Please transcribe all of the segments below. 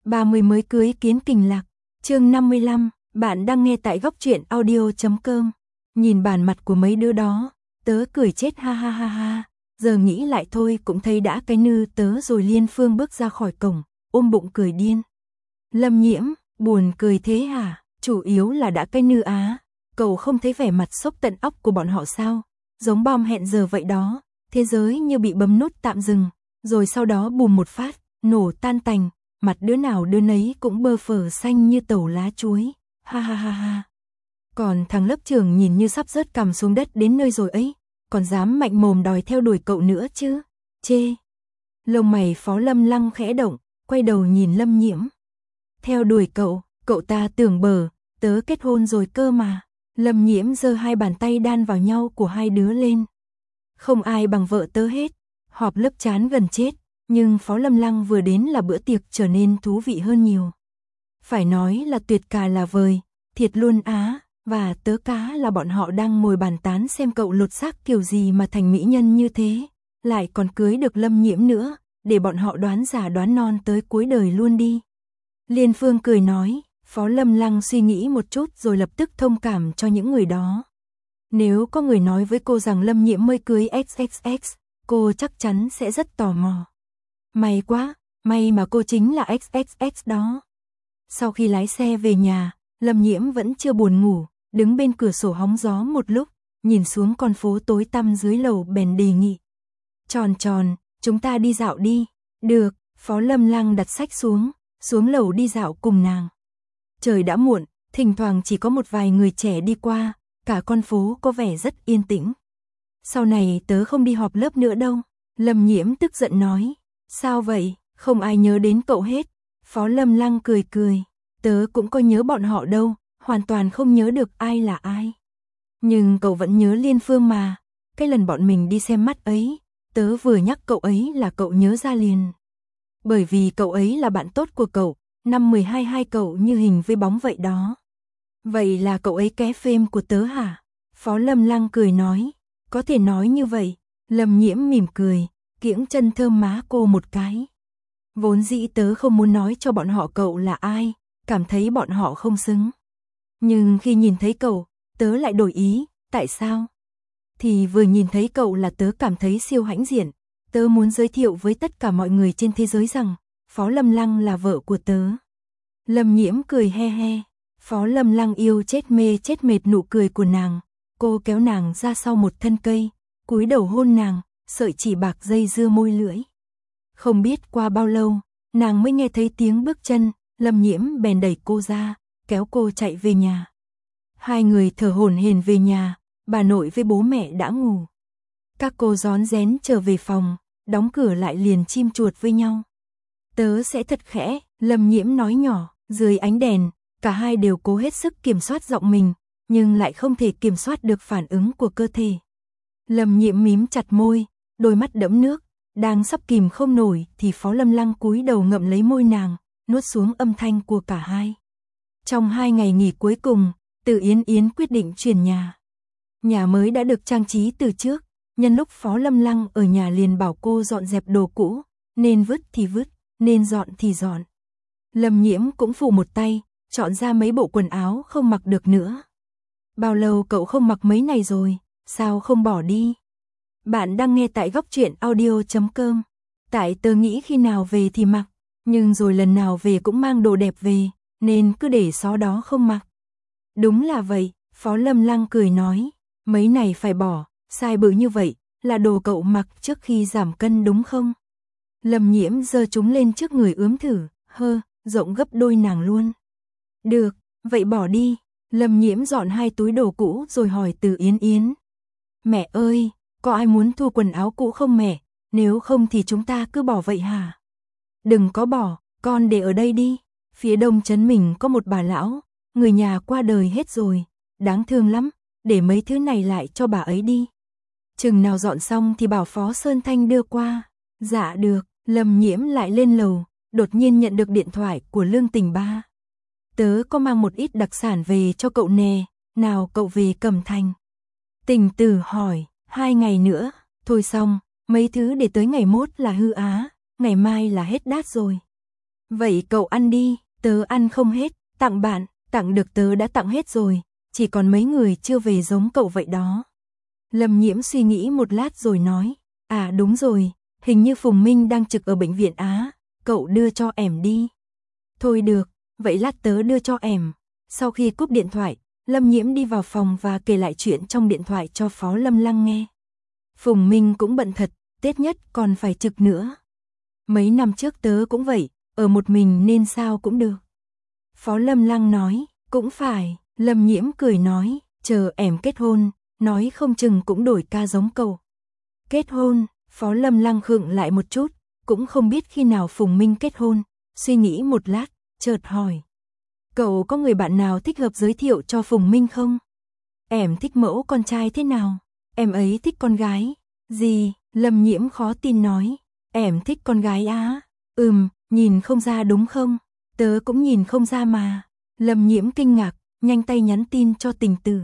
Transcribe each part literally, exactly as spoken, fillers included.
ba mươi mới cưới kiến kình lạc, chương năm mươi lăm, bạn đang nghe tại góc truyện audio chấm com. Nhìn bản mặt của mấy đứa đó, tớ cười chết ha ha ha ha, giờ nghĩ lại thôi cũng thấy đã cái nư tớ rồi. Liên Phương bước ra khỏi cổng, ôm bụng cười điên. Lâm Nhiễm, buồn cười thế hả? Chủ yếu là đã cái nư á, cậu không thấy vẻ mặt sốc tận óc của bọn họ sao? Giống bom hẹn giờ vậy đó, thế giới như bị bấm nút tạm dừng, rồi sau đó bùm một phát, nổ tan tành, mặt đứa nào đứa nấy cũng bơ phờ xanh như tẩu lá chuối, ha ha ha ha. Còn thằng lớp trưởng nhìn như sắp rớt cằm xuống đất đến nơi rồi ấy, còn dám mạnh mồm đòi theo đuổi cậu nữa chứ, chê. Lông mày Phó Lâm Lăng khẽ động, quay đầu nhìn Lâm Nhiễm. Theo đuổi cậu, cậu ta tưởng bờ, tớ kết hôn rồi cơ mà. Lâm Nhiễm giơ hai bàn tay đan vào nhau của hai đứa lên. Không ai bằng vợ tớ hết. Họp lớp chán gần chết, nhưng Phó Lâm Lăng vừa đến là bữa tiệc trở nên thú vị hơn nhiều. Phải nói là tuyệt cả là vời, thiệt luôn á, và tớ cá là bọn họ đang ngồi bàn tán xem cậu lột xác kiểu gì mà thành mỹ nhân như thế, lại còn cưới được Lâm Nhiễm nữa, để bọn họ đoán già đoán non tới cuối đời luôn đi. Liên Phương cười nói. Phó Lâm Lăng suy nghĩ một chút rồi lập tức thông cảm cho những người đó. Nếu có người nói với cô rằng Lâm Nhiễm mới cưới ích ích ích, cô chắc chắn sẽ rất tò mò. May quá, may mà cô chính là ích ích ích đó. Sau khi lái xe về nhà, Lâm Nhiễm vẫn chưa buồn ngủ, đứng bên cửa sổ hóng gió một lúc, nhìn xuống con phố tối tăm dưới lầu bèn đề nghị. Tròn tròn, chúng ta đi dạo đi. Được, Phó Lâm Lăng đặt sách xuống, xuống lầu đi dạo cùng nàng. Trời đã muộn, thỉnh thoảng chỉ có một vài người trẻ đi qua, cả con phố có vẻ rất yên tĩnh. Sau này tớ không đi họp lớp nữa đâu, Lâm Nhiễm tức giận nói. Sao vậy, không ai nhớ đến cậu hết. Phó Lâm Lăng cười cười, tớ cũng có nhớ bọn họ đâu, hoàn toàn không nhớ được ai là ai. Nhưng cậu vẫn nhớ Liên Phương mà, cái lần bọn mình đi xem mắt ấy, tớ vừa nhắc cậu ấy là cậu nhớ ra liền. Bởi vì cậu ấy là bạn tốt của cậu. Năm mười hai hai cậu như hình với bóng vậy đó. Vậy là cậu ấy ké phêm của tớ hả? Phó Lâm Lăng cười nói. Có thể nói như vậy. Lâm Nhiễm mỉm cười, kiễng chân thơm má cô một cái. Vốn dĩ tớ không muốn nói cho bọn họ cậu là ai, cảm thấy bọn họ không xứng. Nhưng khi nhìn thấy cậu, tớ lại đổi ý. Tại sao? Thì vừa nhìn thấy cậu là tớ cảm thấy siêu hãnh diện. Tớ muốn giới thiệu với tất cả mọi người trên thế giới rằng Phó Lâm Lăng là vợ của tớ. Lâm Nhiễm cười he he. Phó Lâm Lăng yêu chết mê chết mệt nụ cười của nàng. Cô kéo nàng ra sau một thân cây, cúi đầu hôn nàng, sợi chỉ bạc dây dưa môi lưỡi. Không biết qua bao lâu, nàng mới nghe thấy tiếng bước chân, Lâm Nhiễm bèn đẩy cô ra, kéo cô chạy về nhà. Hai người thở hổn hển về nhà, bà nội với bố mẹ đã ngủ. Các cô rón rén trở về phòng, đóng cửa lại liền chim chuột với nhau. Tớ sẽ thật khẽ, Lâm Nhiễm nói nhỏ, dưới ánh đèn, cả hai đều cố hết sức kiểm soát giọng mình, nhưng lại không thể kiểm soát được phản ứng của cơ thể. Lâm Nhiễm mím chặt môi, đôi mắt đẫm nước, đang sắp kìm không nổi thì Phó Lâm Lăng cúi đầu ngậm lấy môi nàng, nuốt xuống âm thanh của cả hai. Trong hai ngày nghỉ cuối cùng, Từ Yến Yến quyết định chuyển nhà. Nhà mới đã được trang trí từ trước, nhân lúc Phó Lâm Lăng ở nhà liền bảo cô dọn dẹp đồ cũ, nên vứt thì vứt, nên dọn thì dọn. Lâm Nhiễm cũng phụ một tay, chọn ra mấy bộ quần áo không mặc được nữa. Bao lâu cậu không mặc mấy này rồi, sao không bỏ đi? Bạn đang nghe tại góc truyện audio chấm com. Tại tớ nghĩ khi nào về thì mặc, nhưng rồi lần nào về cũng mang đồ đẹp về, nên cứ để xó đó không mặc. Đúng là vậy, Phó Lâm Lăng cười nói, mấy này phải bỏ, size bự như vậy, là đồ cậu mặc trước khi giảm cân đúng không? Lâm Nhiễm giơ chúng lên trước người ướm thử, hơ, rộng gấp đôi nàng luôn. Được, vậy bỏ đi. Lâm Nhiễm dọn hai túi đồ cũ rồi hỏi Từ Yến Yến. Mẹ ơi, có ai muốn thu quần áo cũ không mẹ? Nếu không thì chúng ta cứ bỏ vậy hả? Đừng có bỏ, con để ở đây đi. Phía đông trấn mình có một bà lão, người nhà qua đời hết rồi, đáng thương lắm, để mấy thứ này lại cho bà ấy đi. Chừng nào dọn xong thì bảo Phó Sơn Thanh đưa qua. Dạ được. Lâm Nhiễm lại lên lầu, đột nhiên nhận được điện thoại của Lương Tình Ba. Tớ có mang một ít đặc sản về cho cậu nè, nào cậu về Cẩm Thành. Tình Tử hỏi, hai ngày nữa, thôi xong, mấy thứ để tới ngày mốt là hư á, ngày mai là hết đát rồi. Vậy cậu ăn đi, tớ ăn không hết, tặng bạn, tặng được tớ đã tặng hết rồi, chỉ còn mấy người chưa về giống cậu vậy đó. Lâm Nhiễm suy nghĩ một lát rồi nói, à đúng rồi, hình như Phùng Minh đang trực ở bệnh viện Á, cậu đưa cho ẻm đi. Thôi được, vậy lát tớ đưa cho ẻm. Sau khi cúp điện thoại, Lâm Nhiễm đi vào phòng và kể lại chuyện trong điện thoại cho Phó Lâm Lăng nghe. Phùng Minh cũng bận thật, Tết nhất còn phải trực nữa. Mấy năm trước tớ cũng vậy, ở một mình nên sao cũng được. Phó Lâm Lăng nói, cũng phải, Lâm Nhiễm cười nói, chờ ẻm kết hôn, nói không chừng cũng đổi ca giống cậu. Kết hôn, Phó Lâm Lăng khựng lại một chút, cũng không biết khi nào Phùng Minh kết hôn, suy nghĩ một lát, chợt hỏi. Cậu có người bạn nào thích hợp giới thiệu cho Phùng Minh không? Em thích mẫu con trai thế nào? Em ấy thích con gái. Gì? Lâm Nhiễm khó tin nói. Em thích con gái á? Ừm, nhìn không ra đúng không? Tớ cũng nhìn không ra mà. Lâm Nhiễm kinh ngạc, nhanh tay nhắn tin cho Tình Tử.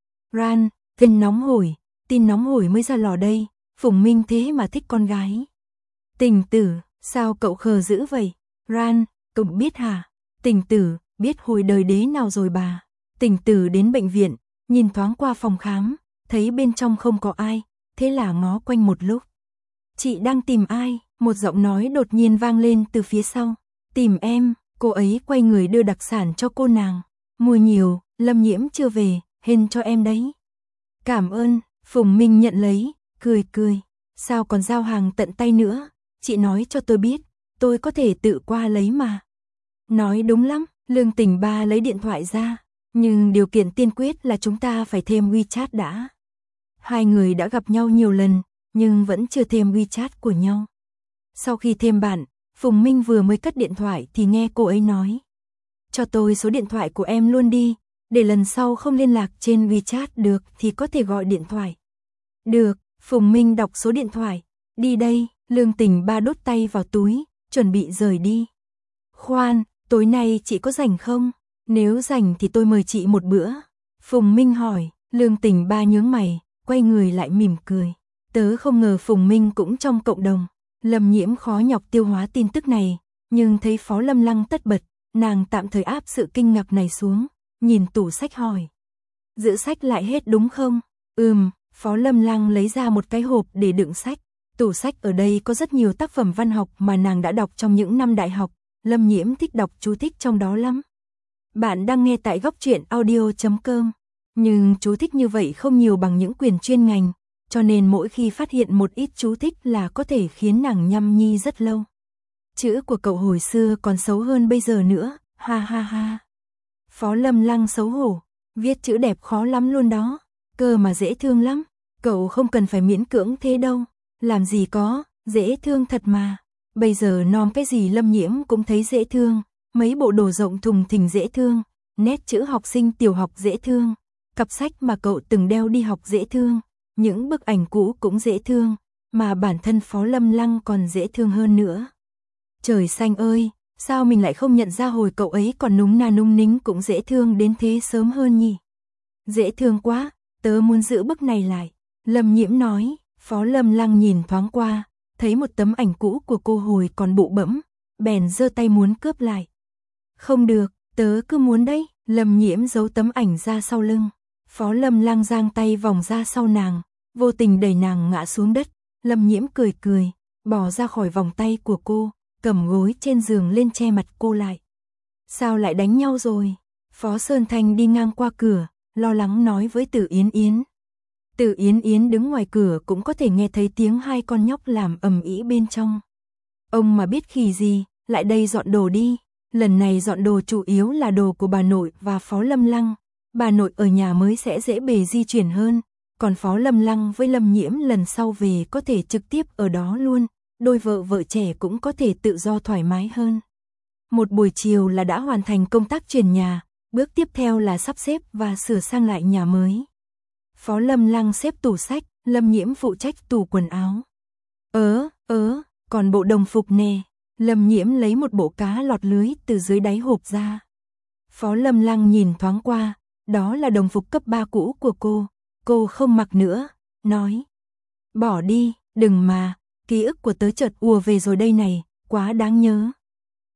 Ran, tin nóng hổi, tin nóng hổi mới ra lò đây, Phùng Minh thế mà thích con gái. Tình Tử, sao cậu khờ dữ vậy? Ran, cậu biết hả? Tình Tử, biết hồi đời đế nào rồi bà. Tình Tử đến bệnh viện, nhìn thoáng qua phòng khám, thấy bên trong không có ai, thế là ngó quanh một lúc. Chị đang tìm ai? Một giọng nói đột nhiên vang lên từ phía sau. Tìm em, cô ấy quay người đưa đặc sản cho cô nàng. Mua nhiều, Lâm Nhiễm chưa về, hên cho em đấy. Cảm ơn, Phùng Minh nhận lấy, cười cười. Sao còn giao hàng tận tay nữa? Chị nói cho tôi biết, tôi có thể tự qua lấy mà. Nói đúng lắm, Lương Tình Ba lấy điện thoại ra, nhưng điều kiện tiên quyết là chúng ta phải thêm WeChat đã. Hai người đã gặp nhau nhiều lần, nhưng vẫn chưa thêm WeChat của nhau. Sau khi thêm bạn, Phùng Minh vừa mới cất điện thoại thì nghe cô ấy nói. Cho tôi số điện thoại của em luôn đi, để lần sau không liên lạc trên WeChat được thì có thể gọi điện thoại. Được, Phùng Minh đọc số điện thoại. Đi đây, Lương Tình Ba đút tay vào túi, chuẩn bị rời đi. Khoan, tối nay chị có rảnh không? Nếu rảnh thì tôi mời chị một bữa. Phùng Minh hỏi, Lương Tình Ba nhướng mày, quay người lại mỉm cười. Tớ không ngờ Phùng Minh cũng trong cộng đồng. Lâm Nhiễm khó nhọc tiêu hóa tin tức này, nhưng thấy Phó Lâm Lăng tất bật, nàng tạm thời áp sự kinh ngạc này xuống, nhìn tủ sách hỏi. Giữ sách lại hết đúng không? Ừm, Phó Lâm Lăng lấy ra một cái hộp để đựng sách. Tủ sách ở đây có rất nhiều tác phẩm văn học mà nàng đã đọc trong những năm đại học. Lâm Nhiễm thích đọc chú thích trong đó lắm. Bạn đang nghe tại góc truyện audio chấm com. Nhưng chú thích như vậy không nhiều bằng những quyển chuyên ngành, cho nên mỗi khi phát hiện một ít chú thích là có thể khiến nàng nhăm nhi rất lâu. Chữ của cậu hồi xưa còn xấu hơn bây giờ nữa, ha ha ha. Phó Lâm Lăng xấu hổ, viết chữ đẹp khó lắm luôn đó, cơ mà dễ thương lắm, cậu không cần phải miễn cưỡng thế đâu, làm gì có, dễ thương thật mà. Bây giờ nom cái gì Lâm Nhiễm cũng thấy dễ thương, mấy bộ đồ rộng thùng thình dễ thương, nét chữ học sinh tiểu học dễ thương, cặp sách mà cậu từng đeo đi học dễ thương, những bức ảnh cũ cũng dễ thương, mà bản thân Phó Lâm Lăng còn dễ thương hơn nữa. Trời xanh ơi, sao mình lại không nhận ra hồi cậu ấy còn núng na núng nính cũng dễ thương đến thế sớm hơn nhỉ? Dễ thương quá, tớ muốn giữ bức này lại. Lâm Nhiễm nói, Phó Lâm Lăng nhìn thoáng qua, thấy một tấm ảnh cũ của cô hồi còn bụ bẫm, bèn giơ tay muốn cướp lại. Không được, tớ cứ muốn đấy. Lâm Nhiễm giấu tấm ảnh ra sau lưng. Phó Lâm Lăng giang tay vòng ra sau nàng, vô tình đẩy nàng ngã xuống đất. Lâm Nhiễm cười cười, bỏ ra khỏi vòng tay của cô, cầm gối trên giường lên che mặt cô lại. Sao lại đánh nhau rồi? Phó Sơn Thanh đi ngang qua cửa, lo lắng nói với Tử Yến Yến. Tử Yến Yến đứng ngoài cửa cũng có thể nghe thấy tiếng hai con nhóc làm ầm ĩ bên trong. Ông mà biết khỉ gì, lại đây dọn đồ đi. Lần này dọn đồ chủ yếu là đồ của bà nội và Phó Lâm Lăng. Bà nội ở nhà mới sẽ dễ bề di chuyển hơn, còn Phó Lâm Lăng với Lâm Nhiễm lần sau về có thể trực tiếp ở đó luôn, đôi vợ vợ trẻ cũng có thể tự do thoải mái hơn. Một buổi chiều là đã hoàn thành công tác chuyển nhà, bước tiếp theo là sắp xếp và sửa sang lại nhà mới. Phó Lâm Lăng xếp tủ sách, Lâm Nhiễm phụ trách tủ quần áo. Ớ, ớ, còn bộ đồng phục nè. Lâm Nhiễm lấy một bộ cá lọt lưới từ dưới đáy hộp ra. Phó Lâm Lăng nhìn thoáng qua, đó là đồng phục cấp ba cũ của cô, cô không mặc nữa, nói. Bỏ đi, đừng mà, ký ức của tớ chợt ùa về rồi đây này, quá đáng nhớ.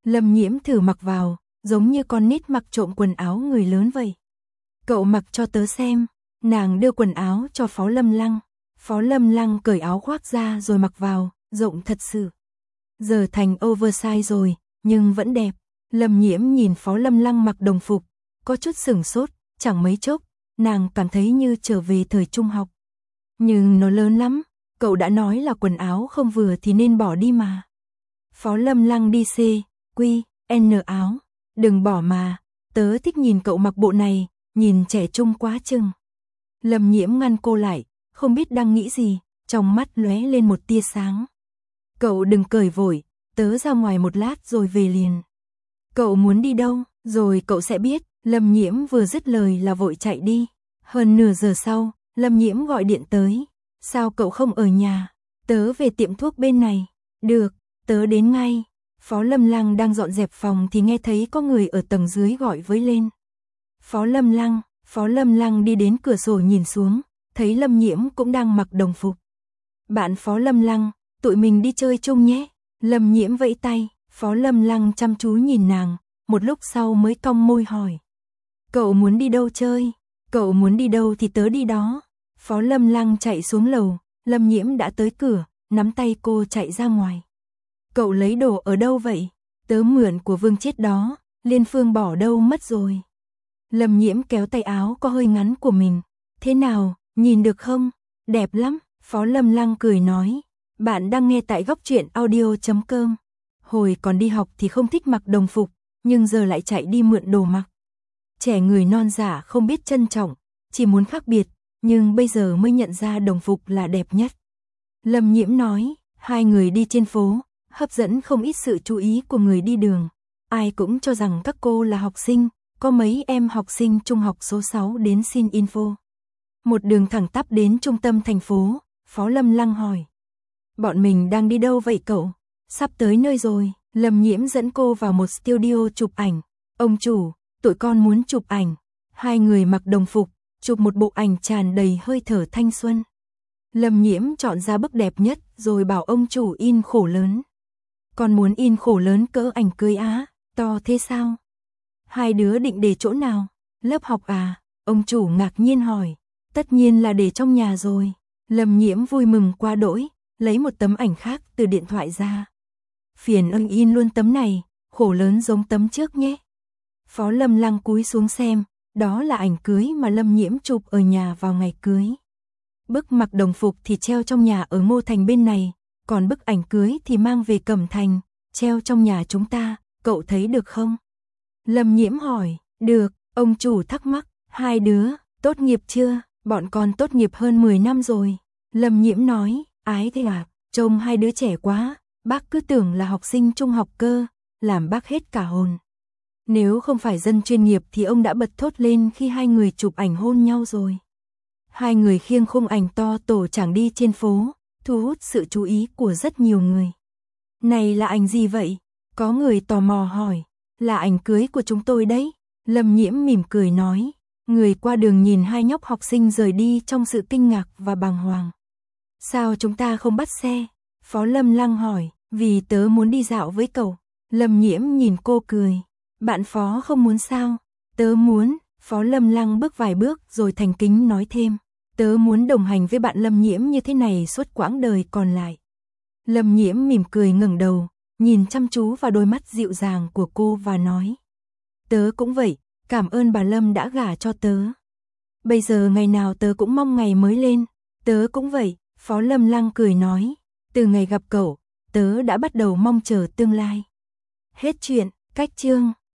Lâm Nhiễm thử mặc vào, giống như con nít mặc trộm quần áo người lớn vậy. Cậu mặc cho tớ xem. Nàng đưa quần áo cho Phó Lâm Lăng. Phó Lâm Lăng cởi áo khoác ra rồi mặc vào, rộng thật sự. Giờ thành oversize rồi, nhưng vẫn đẹp. Lâm Nhiễm nhìn Phó Lâm Lăng mặc đồng phục, có chút sửng sốt, chẳng mấy chốc, nàng cảm thấy như trở về thời trung học. Nhưng nó lớn lắm, cậu đã nói là quần áo không vừa thì nên bỏ đi mà. Phó Lâm Lăng đi C, Q, N áo, đừng bỏ mà, tớ thích nhìn cậu mặc bộ này, nhìn trẻ trung quá chừng. Lâm Nhiễm ngăn cô lại, không biết đang nghĩ gì, trong mắt lóe lên một tia sáng. Cậu đừng cởi vội, tớ ra ngoài một lát rồi về liền. Cậu muốn đi đâu, rồi cậu sẽ biết. Lâm Nhiễm vừa dứt lời là vội chạy đi. Hơn nửa giờ sau, Lâm Nhiễm gọi điện tới. Sao cậu không ở nhà? Tớ về tiệm thuốc bên này. Được, tớ đến ngay. Phó Lâm Lăng đang dọn dẹp phòng thì nghe thấy có người ở tầng dưới gọi với lên. Phó Lâm Lăng, Phó Lâm Lăng đi đến cửa sổ nhìn xuống, thấy Lâm Nhiễm cũng đang mặc đồng phục. Bạn Phó Lâm Lăng, tụi mình đi chơi chung nhé. Lâm Nhiễm vẫy tay, Phó Lâm Lăng chăm chú nhìn nàng, một lúc sau mới cong môi hỏi. Cậu muốn đi đâu chơi? Cậu muốn đi đâu thì tớ đi đó. Phó Lâm Lăng chạy xuống lầu, Lâm Nhiễm đã tới cửa, nắm tay cô chạy ra ngoài. Cậu lấy đồ ở đâu vậy? Tớ mượn của Vương Chiết đó, Liên Phương bỏ đâu mất rồi. Lâm Nhiễm kéo tay áo có hơi ngắn của mình. Thế nào, nhìn được không? Đẹp lắm, Phó Lâm Lăng cười nói. Bạn đang nghe tại góc truyện audio chấm com. Hồi còn đi học thì không thích mặc đồng phục, nhưng giờ lại chạy đi mượn đồ mặc. Trẻ người non dạ không biết trân trọng, chỉ muốn khác biệt, nhưng bây giờ mới nhận ra đồng phục là đẹp nhất. Lâm Nhiễm nói, hai người đi trên phố, hấp dẫn không ít sự chú ý của người đi đường. Ai cũng cho rằng các cô là học sinh, có mấy em học sinh trung học số sáu đến xin info. Một đường thẳng tắp đến trung tâm thành phố, Phó Lâm Lăng hỏi. Bọn mình đang đi đâu vậy cậu? Sắp tới nơi rồi, Lâm Nhiễm dẫn cô vào một studio chụp ảnh. Ông chủ, tụi con muốn chụp ảnh. Hai người mặc đồng phục, chụp một bộ ảnh tràn đầy hơi thở thanh xuân. Lâm Nhiễm chọn ra bức đẹp nhất rồi bảo ông chủ in khổ lớn. Con muốn in khổ lớn cỡ ảnh cưới á, to thế sao? Hai đứa định để chỗ nào? Lớp học à? Ông chủ ngạc nhiên hỏi. Tất nhiên là để trong nhà rồi. Lâm Nhiễm vui mừng quá đỗi, lấy một tấm ảnh khác từ điện thoại ra. Phiền ơn in luôn tấm này, khổ lớn giống tấm trước nhé. Phó Lâm Lăng cúi xuống xem, đó là ảnh cưới mà Lâm Nhiễm chụp ở nhà vào ngày cưới. Bức mặc đồng phục thì treo trong nhà ở Ngô Thành bên này, còn bức ảnh cưới thì mang về Cẩm Thành, treo trong nhà chúng ta, cậu thấy được không? Lâm Nhiễm hỏi, được, ông chủ thắc mắc, hai đứa, tốt nghiệp chưa? Bọn con tốt nghiệp hơn mười năm rồi. Lâm Nhiễm nói, ái thế à, trông hai đứa trẻ quá, bác cứ tưởng là học sinh trung học cơ, làm bác hết cả hồn. Nếu không phải dân chuyên nghiệp thì ông đã bật thốt lên khi hai người chụp ảnh hôn nhau rồi. Hai người khiêng khung ảnh to tổ chẳng đi trên phố, thu hút sự chú ý của rất nhiều người. Này là ảnh gì vậy? Có người tò mò hỏi. Là ảnh cưới của chúng tôi đấy. Lâm Nhiễm mỉm cười nói. Người qua đường nhìn hai nhóc học sinh rời đi trong sự kinh ngạc và bàng hoàng. Sao chúng ta không bắt xe? Phó Lâm Lăng hỏi. Vì tớ muốn đi dạo với cậu. Lâm Nhiễm nhìn cô cười. Bạn Phó không muốn sao? Tớ muốn. Phó Lâm Lăng bước vài bước rồi thành kính nói thêm. Tớ muốn đồng hành với bạn Lâm Nhiễm như thế này suốt quãng đời còn lại. Lâm Nhiễm mỉm cười ngẩng đầu, nhìn chăm chú vào đôi mắt dịu dàng của cô và nói. Tớ cũng vậy, cảm ơn bà Lâm đã gả cho tớ. Bây giờ ngày nào tớ cũng mong ngày mới lên. Tớ cũng vậy, Phó Lâm Lăng cười nói. Từ ngày gặp cậu, tớ đã bắt đầu mong chờ tương lai. Hết chuyện, cách chương.